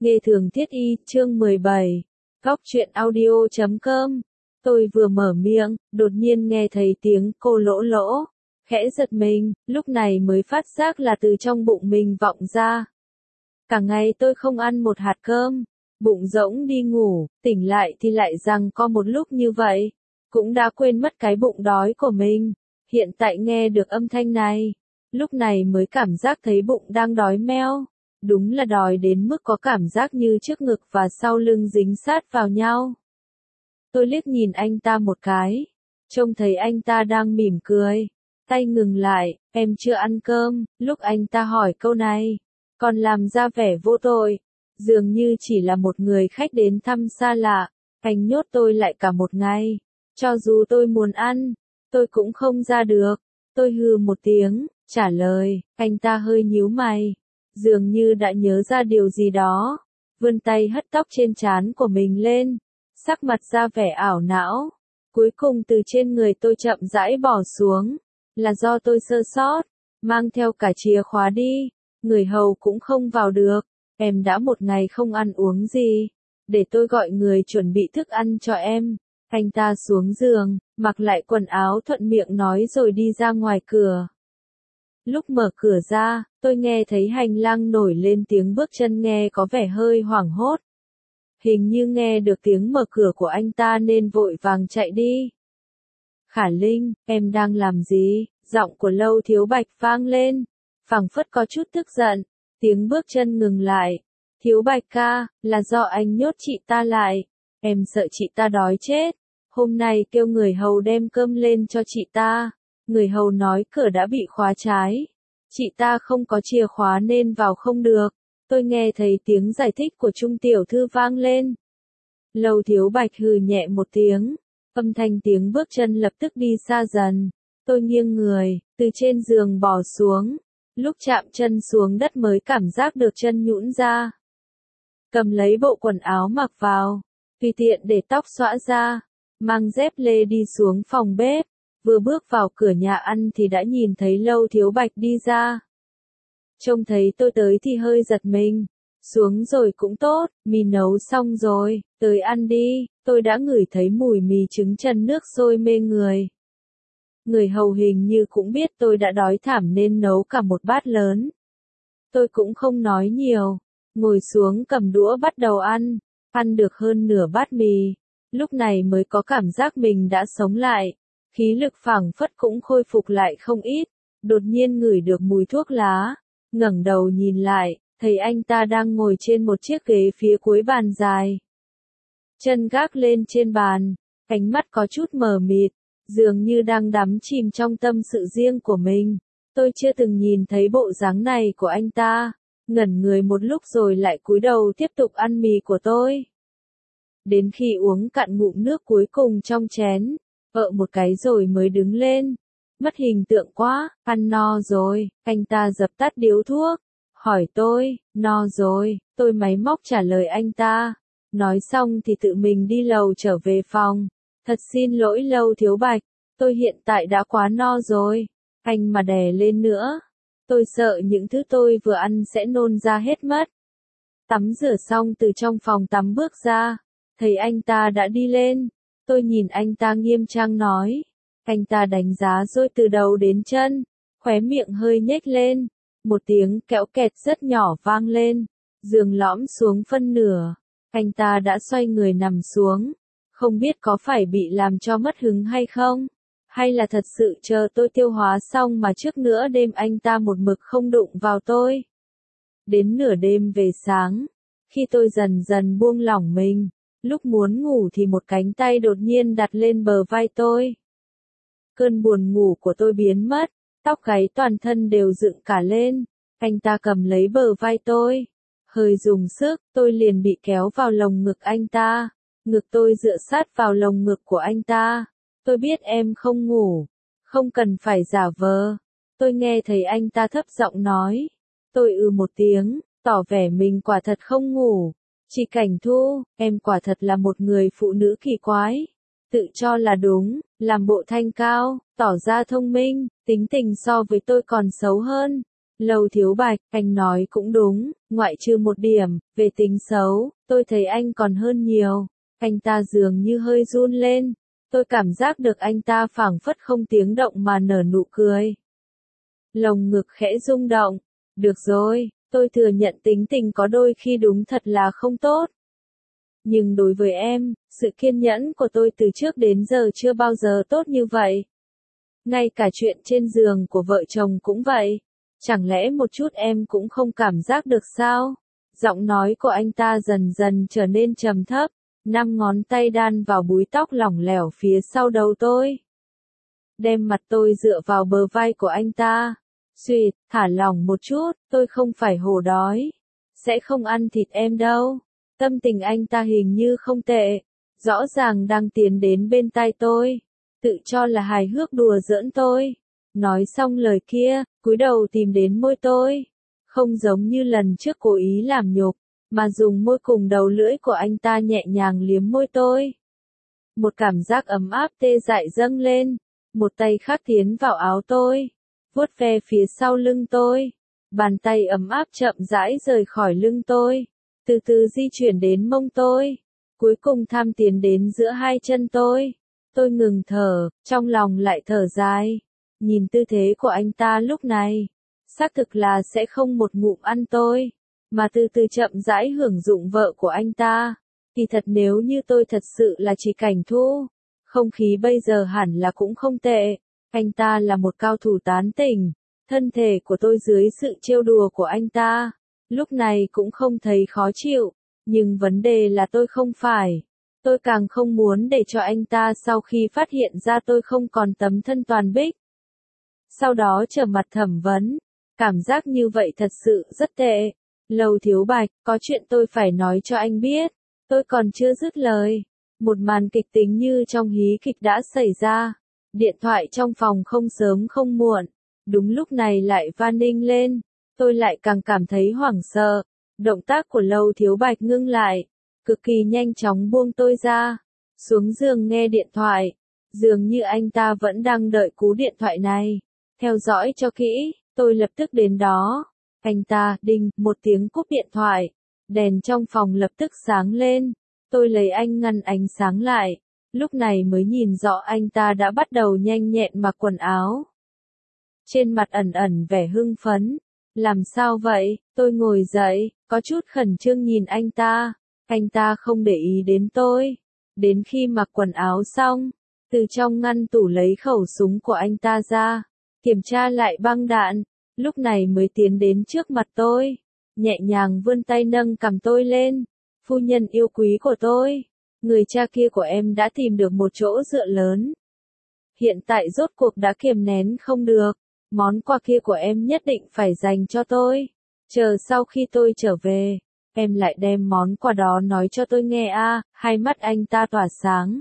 Nghề thường thiết y, chương 17. Góc truyện audio.com. Tôi vừa mở miệng, đột nhiên nghe thấy tiếng cô lỗ lỗ. Khẽ giật mình, lúc này mới phát giác là từ trong bụng mình vọng ra. Cả ngày tôi không ăn một hạt cơm, bụng rỗng đi ngủ, tỉnh lại thì lại rằng có một lúc như vậy. Cũng đã quên mất cái bụng đói của mình. Hiện tại nghe được âm thanh này, lúc này mới cảm giác thấy bụng đang đói meo. Đúng là đói đến mức có cảm giác như trước ngực và sau lưng dính sát vào nhau. Tôi liếc nhìn anh ta một cái, trông thấy anh ta đang mỉm cười, tay ngừng lại, em chưa ăn cơm, lúc anh ta hỏi câu này, còn làm ra vẻ vô tội, dường như chỉ là một người khách đến thăm xa lạ, anh nhốt tôi lại cả một ngày, cho dù tôi muốn ăn, tôi cũng không ra được. Tôi hừ một tiếng, trả lời, anh ta hơi nhíu mày. Dường như đã nhớ ra điều gì đó, vươn tay hất tóc trên trán của mình lên, sắc mặt ra vẻ ảo não. Cuối cùng từ trên người tôi chậm rãi bỏ xuống, là do tôi sơ sót, mang theo cả chìa khóa đi, người hầu cũng không vào được, em đã một ngày không ăn uống gì, để tôi gọi người chuẩn bị thức ăn cho em. Anh ta xuống giường, mặc lại quần áo thuận miệng nói rồi đi ra ngoài cửa. Lúc mở cửa ra, tôi nghe thấy hành lang nổi lên tiếng bước chân nghe có vẻ hơi hoảng hốt. Hình như nghe được tiếng mở cửa của anh ta nên vội vàng chạy đi. Khả Linh, em đang làm gì? Giọng của Lâu Thiếu Bạch vang lên, phảng phất có chút tức giận. Tiếng bước chân ngừng lại. Thiếu Bạch ca, là do anh nhốt chị ta lại. Em sợ chị ta đói chết. Hôm nay kêu người hầu đem cơm lên cho chị ta. Người hầu nói cửa đã bị khóa trái. Chị ta không có chìa khóa nên vào không được. Tôi nghe thấy tiếng giải thích của Trung tiểu thư vang lên. Lâu Thiếu Bạch hừ nhẹ một tiếng. Âm thanh tiếng bước chân lập tức đi xa dần. Tôi nghiêng người, từ trên giường bò xuống. Lúc chạm chân xuống đất mới cảm giác được chân nhũn ra. Cầm lấy bộ quần áo mặc vào. Tùy tiện để tóc xõa ra. Mang dép lê đi xuống phòng bếp. Vừa bước vào cửa nhà ăn thì đã nhìn thấy Lâu Thiếu Bạch đi ra. Trông thấy tôi tới thì hơi giật mình. Xuống rồi cũng tốt, mì nấu xong rồi, tới ăn đi, tôi đã ngửi thấy mùi mì trứng chân nước sôi mê người. Người hầu hình như cũng biết tôi đã đói thảm nên nấu cả một bát lớn. Tôi cũng không nói nhiều, ngồi xuống cầm đũa bắt đầu ăn được hơn nửa bát mì. Lúc này mới có cảm giác mình đã sống lại. Khí lực phảng phất cũng khôi phục lại không ít, đột nhiên ngửi được mùi thuốc lá, ngẩng đầu nhìn lại, thấy anh ta đang ngồi trên một chiếc ghế phía cuối bàn dài. Chân gác lên trên bàn, ánh mắt có chút mờ mịt, dường như đang đắm chìm trong tâm sự riêng của mình. Tôi chưa từng nhìn thấy bộ dáng này của anh ta, ngẩn người một lúc rồi lại cúi đầu tiếp tục ăn mì của tôi. Đến khi uống cạn ngụm nước cuối cùng trong chén, một cái rồi mới đứng lên. Mất hình tượng quá, ăn no rồi, anh ta dập tắt điếu thuốc. Hỏi tôi, no rồi, tôi máy móc trả lời anh ta. Nói xong thì tự mình đi lầu trở về phòng. Thật xin lỗi Lâu Thiếu Bạch, tôi hiện tại đã quá no rồi. Anh mà đè lên nữa, tôi sợ những thứ tôi vừa ăn sẽ nôn ra hết mất. Tắm rửa xong từ trong phòng tắm bước ra, thấy anh ta đã đi lên. Tôi nhìn anh ta nghiêm trang nói. Anh ta đánh giá rồi từ đầu đến chân, khóe miệng hơi nhếch lên. Một tiếng kéo kẹt rất nhỏ vang lên, giường lõm xuống phân nửa. Anh ta đã xoay người nằm xuống. Không biết có phải bị làm cho mất hứng hay không? Hay là thật sự chờ tôi tiêu hóa xong mà trước nửa đêm anh ta một mực không đụng vào tôi? Đến nửa đêm về sáng, khi tôi dần dần buông lỏng mình, lúc muốn ngủ thì một cánh tay đột nhiên đặt lên bờ vai tôi. Cơn buồn ngủ của tôi biến mất, tóc gáy toàn thân đều dựng cả lên. Anh ta cầm lấy bờ vai tôi. Hơi dùng sức, tôi liền bị kéo vào lồng ngực anh ta. Ngực tôi dựa sát vào lồng ngực của anh ta. Tôi biết em không ngủ, không cần phải giả vờ. Tôi nghe thấy anh ta thấp giọng nói. Tôi một tiếng, tỏ vẻ mình quả thật không ngủ. Chị Cảnh Thu, em quả thật là một người phụ nữ kỳ quái. Tự cho là đúng, làm bộ thanh cao, tỏ ra thông minh, tính tình so với tôi còn xấu hơn. Lầu Thiếu Bạch, anh nói cũng đúng, ngoại trừ một điểm, về tính xấu, tôi thấy anh còn hơn nhiều. Anh ta dường như hơi run lên. Tôi cảm giác được anh ta phảng phất không tiếng động mà nở nụ cười. Lồng ngực khẽ rung động. Được rồi, tôi thừa nhận tính tình có đôi khi đúng thật là không tốt. Nhưng đối với em, sự kiên nhẫn của tôi từ trước đến giờ chưa bao giờ tốt như vậy. Ngay cả chuyện trên giường của vợ chồng cũng vậy. Chẳng lẽ một chút em cũng không cảm giác được sao? Giọng nói của anh ta dần dần trở nên trầm thấp, 5 ngón tay đan vào búi tóc lỏng lẻo phía sau đầu tôi. Đem mặt tôi dựa vào bờ vai của anh ta. Xuyệt, thả lỏng một chút, tôi không phải hổ đói. Sẽ không ăn thịt em đâu. Tâm tình anh ta hình như không tệ. Rõ ràng đang tiến đến bên tai tôi. Tự cho là hài hước đùa giỡn tôi. Nói xong lời kia, cúi đầu tìm đến môi tôi. Không giống như lần trước cố ý làm nhục, mà dùng môi cùng đầu lưỡi của anh ta nhẹ nhàng liếm môi tôi. Một cảm giác ấm áp tê dại dâng lên. Một tay khác tiến vào áo tôi, vuốt ve phía sau lưng tôi. Bàn tay ấm áp chậm rãi rời khỏi lưng tôi, từ từ di chuyển đến mông tôi, cuối cùng tham tiến đến giữa hai chân tôi. Tôi ngừng thở, trong lòng lại thở dài. Nhìn tư thế của anh ta lúc này, xác thực là sẽ không một ngụm ăn tôi, mà từ từ chậm rãi hưởng dụng vợ của anh ta. Kỳ thật nếu như tôi thật sự là Chỉ Cảnh Thu, không khí bây giờ hẳn là cũng không tệ. Anh ta là một cao thủ tán tỉnh. Thân thể của tôi dưới sự trêu đùa của anh ta, lúc này cũng không thấy khó chịu. Nhưng vấn đề là tôi không phải. Tôi càng không muốn để cho anh ta sau khi phát hiện ra tôi không còn tấm thân toàn bích. Sau đó trở mặt thẩm vấn. Cảm giác như vậy thật sự rất tệ. Lầu Thiếu Bạch, có chuyện tôi phải nói cho anh biết. Tôi còn chưa dứt lời. Một màn kịch tính như trong hí kịch đã xảy ra. Điện thoại trong phòng không sớm không muộn. Đúng lúc này lại van ninh lên. Tôi lại càng cảm thấy hoảng sợ. Động tác của Lầu Thiếu Bạch ngưng lại. Cực kỳ nhanh chóng buông tôi ra. Xuống giường nghe điện thoại. Dường như anh ta vẫn đang đợi cú điện thoại này. Theo dõi cho kỹ, tôi lập tức đến đó. Anh ta, đinh, một tiếng cúp điện thoại. Đèn trong phòng lập tức sáng lên. Tôi lấy anh ngăn ánh sáng lại. Lúc này mới nhìn rõ anh ta đã bắt đầu nhanh nhẹn mặc quần áo. Trên mặt ẩn ẩn vẻ hưng phấn. Làm sao vậy? Tôi ngồi dậy, có chút khẩn trương nhìn anh ta. Anh ta không để ý đến tôi. Đến khi mặc quần áo xong, từ trong ngăn tủ lấy khẩu súng của anh ta ra, kiểm tra lại băng đạn, lúc này mới tiến đến trước mặt tôi, nhẹ nhàng vươn tay nâng cằm tôi lên. Phu nhân yêu quý của tôi, người cha kia của em đã tìm được một chỗ dựa lớn. Hiện tại rốt cuộc đã kiềm nén không được, món quà kia của em nhất định phải dành cho tôi. Chờ sau khi tôi trở về, em lại đem món quà đó nói cho tôi nghe a. Hai mắt anh ta tỏa sáng.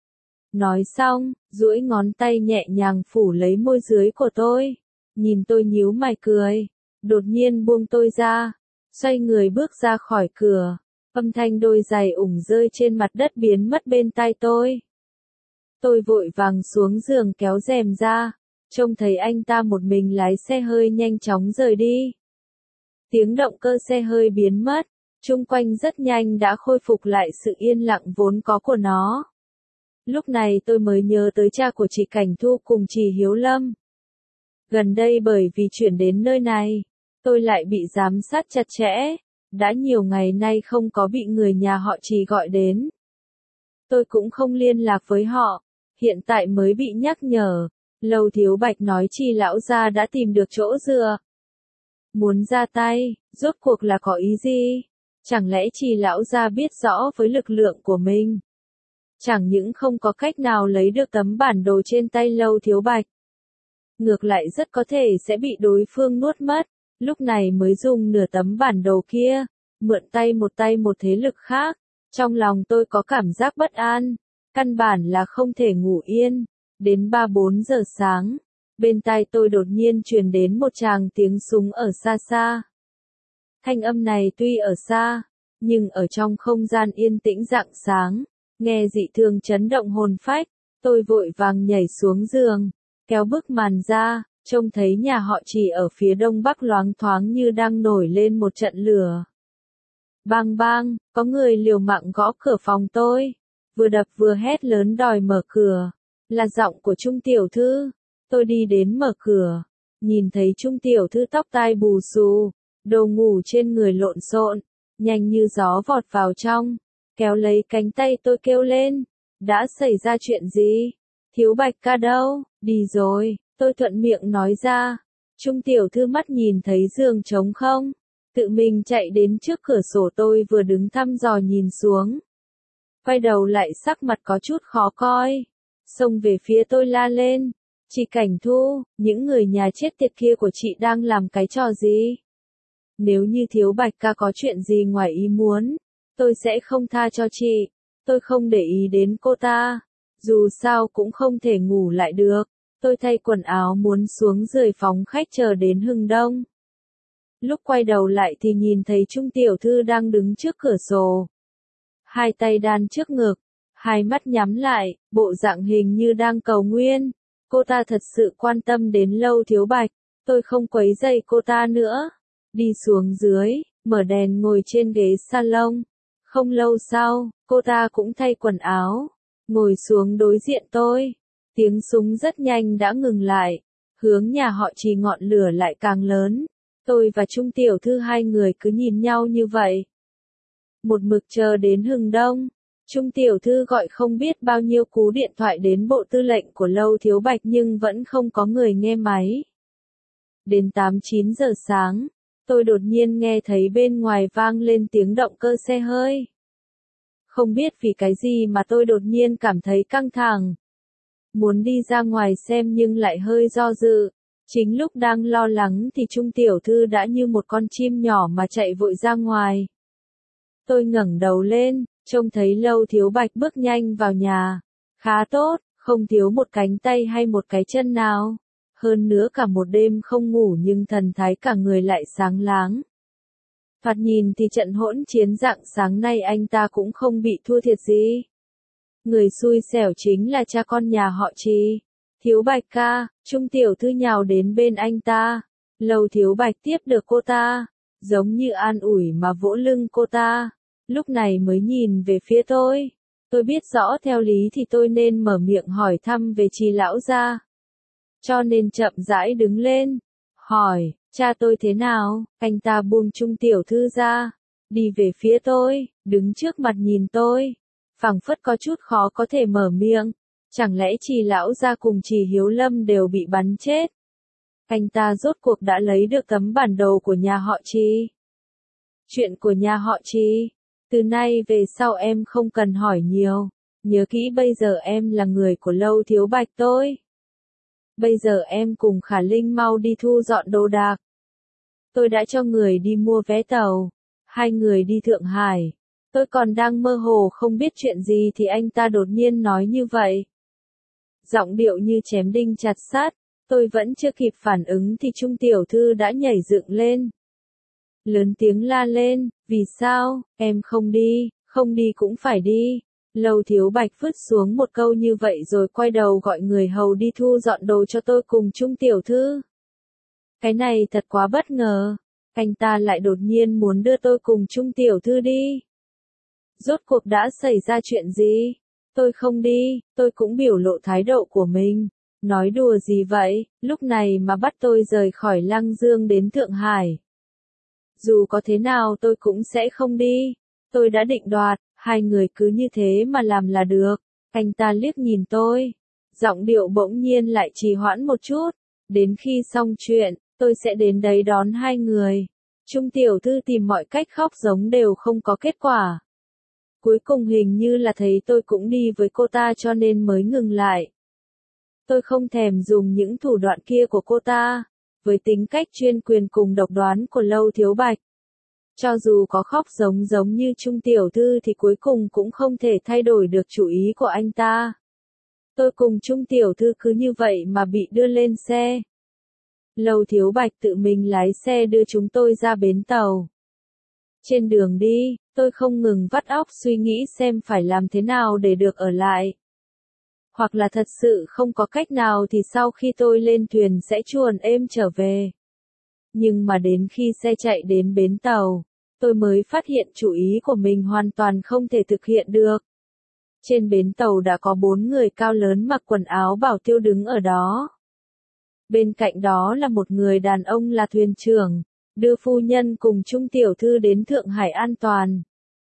Nói xong, duỗi ngón tay nhẹ nhàng phủ lấy môi dưới của tôi. Nhìn tôi nhíu mày cười. Đột nhiên buông tôi ra. Xoay người bước ra khỏi cửa. Âm thanh đôi giày ủng rơi trên mặt đất biến mất bên tai tôi. Tôi vội vàng xuống giường kéo rèm ra. Trông thấy anh ta một mình lái xe hơi nhanh chóng rời đi. Tiếng động cơ xe hơi biến mất. Chung quanh rất nhanh đã khôi phục lại sự yên lặng vốn có của nó. Lúc này tôi mới nhớ tới cha của chị Cảnh Thu cùng chị Hiếu Lâm. Gần đây bởi vì chuyển đến nơi này, tôi lại bị giám sát chặt chẽ. Đã nhiều ngày nay không có bị người nhà họ Trì gọi đến. Tôi cũng không liên lạc với họ. Hiện tại mới bị nhắc nhở. Lầu Thiếu Bạch nói Trì lão gia đã tìm được chỗ dựa. Muốn ra tay, rốt cuộc là có ý gì? Chẳng lẽ Trì lão gia biết rõ với lực lượng của mình? Chẳng những không có cách nào lấy được tấm bản đồ trên tay Lầu Thiếu Bạch. Ngược lại rất có thể sẽ bị đối phương nuốt mất. Lúc này mới dùng nửa tấm bản đồ kia, mượn tay một thế lực khác. Trong lòng tôi có cảm giác bất an, căn bản là không thể ngủ yên. Đến 3-4 giờ sáng, bên tai tôi đột nhiên truyền đến một tràng tiếng súng ở xa xa. Thanh âm này tuy ở xa, nhưng ở trong không gian yên tĩnh rạng sáng, nghe dị thường chấn động hồn phách. Tôi vội vàng nhảy xuống giường, kéo bức màn ra, trông thấy nhà họ Trì ở phía đông bắc loáng thoáng như đang nổi lên một trận lửa. Bang bang, có người liều mạng gõ cửa phòng tôi, vừa đập vừa hét lớn đòi mở cửa. Là giọng của Trung tiểu thư. Tôi đi đến mở cửa, nhìn thấy Trung tiểu thư tóc tai bù xù, đồ ngủ trên người lộn xộn, nhanh như gió vọt vào trong, kéo lấy cánh tay tôi kêu lên, đã xảy ra chuyện gì? Thiếu Bạch ca đâu? Đi rồi, tôi thuận miệng nói ra. Trung tiểu thư mắt nhìn thấy giường trống không, tự mình chạy đến trước cửa sổ tôi vừa đứng thăm dò nhìn xuống. Quay đầu lại sắc mặt có chút khó coi, xông về phía tôi la lên. Chị Cảnh Thu, những người nhà chết tiệt kia của chị đang làm cái trò gì? Nếu như Thiếu Bạch ca có chuyện gì ngoài ý muốn, tôi sẽ không tha cho chị. Tôi không để ý đến cô ta, dù sao cũng không thể ngủ lại được. Tôi thay quần áo muốn xuống dưới phòng khách chờ đến hừng đông. Lúc quay đầu lại thì nhìn thấy Trung tiểu thư đang đứng trước cửa sổ. Hai tay đan trước ngực, hai mắt nhắm lại, bộ dạng hình như đang cầu nguyện. Cô ta thật sự quan tâm đến Lâu Thiếu Bạch, tôi không quấy rầy cô ta nữa. Đi xuống dưới, mở đèn ngồi trên ghế salon. Không lâu sau, cô ta cũng thay quần áo, ngồi xuống đối diện tôi. Tiếng súng rất nhanh đã ngừng lại, hướng nhà họ Trì ngọn lửa lại càng lớn. Tôi và Trung tiểu thư hai người cứ nhìn nhau như vậy. Một mực chờ đến hừng đông. Trung tiểu thư gọi không biết bao nhiêu cú điện thoại đến bộ tư lệnh của Lâu Thiếu Bạch nhưng vẫn không có người nghe máy. Đến 8-9 giờ sáng, tôi đột nhiên nghe thấy bên ngoài vang lên tiếng động cơ xe hơi. Không biết vì cái gì mà tôi đột nhiên cảm thấy căng thẳng. Muốn đi ra ngoài xem nhưng lại hơi do dự. Chính lúc đang lo lắng thì Trung tiểu thư đã như một con chim nhỏ mà chạy vội ra ngoài. Tôi ngẩng đầu lên, trông thấy Lâu Thiếu Bạch bước nhanh vào nhà. Khá tốt, không thiếu một cánh tay hay một cái chân nào. Hơn nữa cả một đêm không ngủ nhưng thần thái cả người lại sáng láng. Thoạt nhìn thì trận hỗn chiến rạng sáng nay anh ta cũng không bị thua thiệt gì. Người xui xẻo chính là cha con nhà họ Trì. Thiếu Bạch ca, Trung tiểu thư nhào đến bên anh ta. Lâu Thiếu Bạch tiếp được cô ta, giống như an ủi mà vỗ lưng cô ta. Lúc này mới nhìn về phía tôi. Tôi biết rõ theo lý thì tôi nên mở miệng hỏi thăm về Trì lão gia. Cho nên chậm rãi đứng lên, hỏi, cha tôi thế nào? Anh ta buông Trung tiểu thư ra, đi về phía tôi, đứng trước mặt nhìn tôi. Phảng phất có chút khó có thể mở miệng. Chẳng lẽ Trì lão gia cùng Trì Hiếu Lâm đều bị bắn chết? Anh ta rốt cuộc đã lấy được tấm bản đồ của nhà họ Trì. Chuyện của nhà họ Trì. Từ nay về sau em không cần hỏi nhiều. Nhớ kỹ bây giờ em là người của Lâu Thiếu Bạch tôi. Bây giờ em cùng Khả Linh mau đi thu dọn đồ đạc. Tôi đã cho người đi mua vé tàu. Hai người đi Thượng Hải. Tôi còn đang mơ hồ không biết chuyện gì thì anh ta đột nhiên nói như vậy. Giọng điệu như chém đinh chặt sắt. Tôi vẫn chưa kịp phản ứng thì Trung tiểu thư đã nhảy dựng lên. Lớn tiếng la lên, vì sao, em không đi cũng phải đi. Lâu Thiếu Bạch vứt xuống một câu như vậy rồi quay đầu gọi người hầu đi thu dọn đồ cho tôi cùng Trung tiểu thư. Cái này thật quá bất ngờ, anh ta lại đột nhiên muốn đưa tôi cùng Trung tiểu thư đi. Rốt cuộc đã xảy ra chuyện gì? Tôi không đi, tôi cũng biểu lộ thái độ của mình. Nói đùa gì vậy, lúc này mà bắt tôi rời khỏi Lăng Dương đến Thượng Hải. Dù có thế nào tôi cũng sẽ không đi. Tôi đã định đoạt, hai người cứ như thế mà làm là được. Anh ta liếc nhìn tôi. Giọng điệu bỗng nhiên lại trì hoãn một chút. Đến khi xong chuyện, tôi sẽ đến đấy đón hai người. Trung tiểu thư tìm mọi cách khóc giống đều không có kết quả. Cuối cùng hình như là thấy tôi cũng đi với cô ta cho nên mới ngừng lại. Tôi không thèm dùng những thủ đoạn kia của cô ta. Với tính cách chuyên quyền cùng độc đoán của Lâu Thiếu Bạch. Cho dù có khóc giống như Trung tiểu thư thì cuối cùng cũng không thể thay đổi được chủ ý của anh ta. Tôi cùng Trung tiểu thư cứ như vậy mà bị đưa lên xe. Lâu Thiếu Bạch tự mình lái xe đưa chúng tôi ra bến tàu. Trên đường đi, tôi không ngừng vắt óc suy nghĩ xem phải làm thế nào để được ở lại. Hoặc là thật sự không có cách nào thì sau khi tôi lên thuyền sẽ chuồn êm trở về. Nhưng mà đến khi xe chạy đến bến tàu, tôi mới phát hiện chủ ý của mình hoàn toàn không thể thực hiện được. Trên bến tàu đã có 4 người cao lớn mặc quần áo bảo tiêu đứng ở đó. Bên cạnh đó là một người đàn ông là thuyền trưởng, đưa phu nhân cùng Trung tiểu thư đến Thượng Hải an toàn.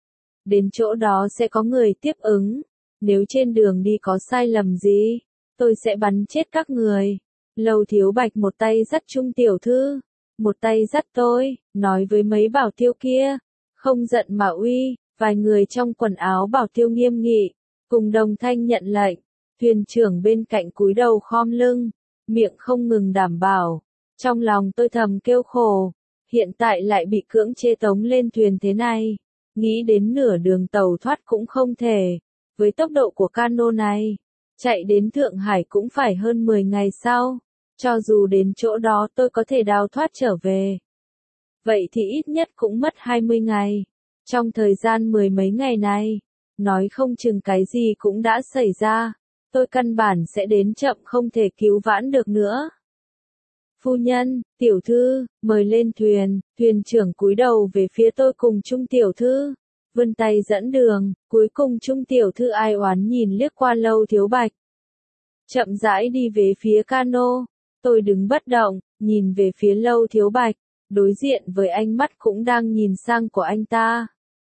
Đến chỗ đó sẽ có người tiếp ứng. Nếu trên đường đi có sai lầm gì, tôi sẽ bắn chết các người. Lâu Thiếu Bạch một tay dắt Trung tiểu thư, một tay dắt tôi, nói với mấy bảo tiêu kia. Không giận mà uy, vài người trong quần áo bảo tiêu nghiêm nghị, cùng đồng thanh nhận lệnh. Thuyền trưởng bên cạnh cúi đầu khom lưng, miệng không ngừng đảm bảo. Trong lòng tôi thầm kêu khổ, hiện tại lại bị cưỡng chế tống lên thuyền thế này. Nghĩ đến nửa đường tàu thoát cũng không thể. Với tốc độ của cano này, chạy đến Thượng Hải cũng phải hơn 10 ngày sau. Cho dù đến chỗ đó tôi có thể đào thoát trở về. Vậy thì ít nhất cũng mất 20 ngày. Trong thời gian 10 mấy ngày này, nói không chừng cái gì cũng đã xảy ra. Tôi căn bản sẽ đến chậm không thể cứu vãn được nữa. Phu nhân, tiểu thư, mời lên thuyền. Thuyền trưởng cúi đầu về phía tôi cùng Trung tiểu thư, vươn tay dẫn đường. Cuối cùng Trung tiểu thư ai oán nhìn liếc qua Lâu Thiếu Bạch, chậm rãi đi về phía cano. Tôi đứng bất động, nhìn về phía Lâu Thiếu Bạch, đối diện với ánh mắt cũng đang nhìn sang của anh ta.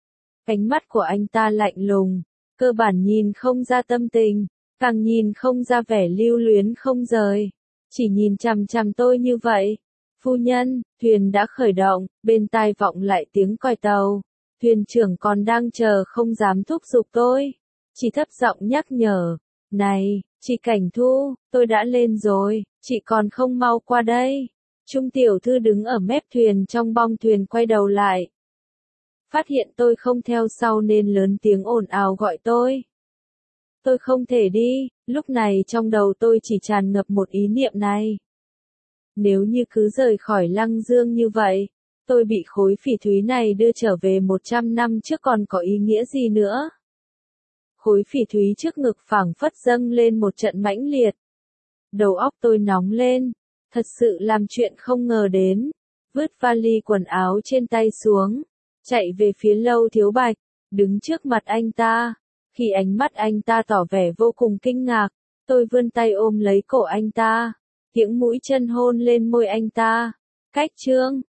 Ánh mắt của anh ta lạnh lùng, cơ bản nhìn không ra tâm tình, càng nhìn không ra vẻ lưu luyến không rời. Chỉ nhìn chằm chằm tôi như vậy. Phu nhân, thuyền đã khởi động, bên tai vọng lại tiếng còi tàu. Thuyền trưởng còn đang chờ không dám thúc giục tôi. Chỉ thấp giọng nhắc nhở. Này, chị Cảnh Thu, tôi đã lên rồi, chị còn không mau qua đây. Trung tiểu thư đứng ở mép thuyền trong bong thuyền quay đầu lại. Phát hiện tôi không theo sau nên lớn tiếng ồn ào gọi tôi. Tôi không thể đi, lúc này trong đầu tôi chỉ tràn ngập một ý niệm này. Nếu như cứ rời khỏi Lăng Dương như vậy, tôi bị khối phỉ thúy này đưa trở về 100 năm trước còn có ý nghĩa gì nữa? Khối phỉ thúy trước ngực phảng phất dâng lên một trận mãnh liệt. Đầu óc tôi nóng lên, thật sự làm chuyện không ngờ đến. Vứt vali quần áo trên tay xuống, chạy về phía Lâu Thiếu Bạch, đứng trước mặt anh ta. Khi ánh mắt anh ta tỏ vẻ vô cùng kinh ngạc, tôi vươn tay ôm lấy cổ anh ta, kiễng mũi chân hôn lên môi anh ta. Cách chương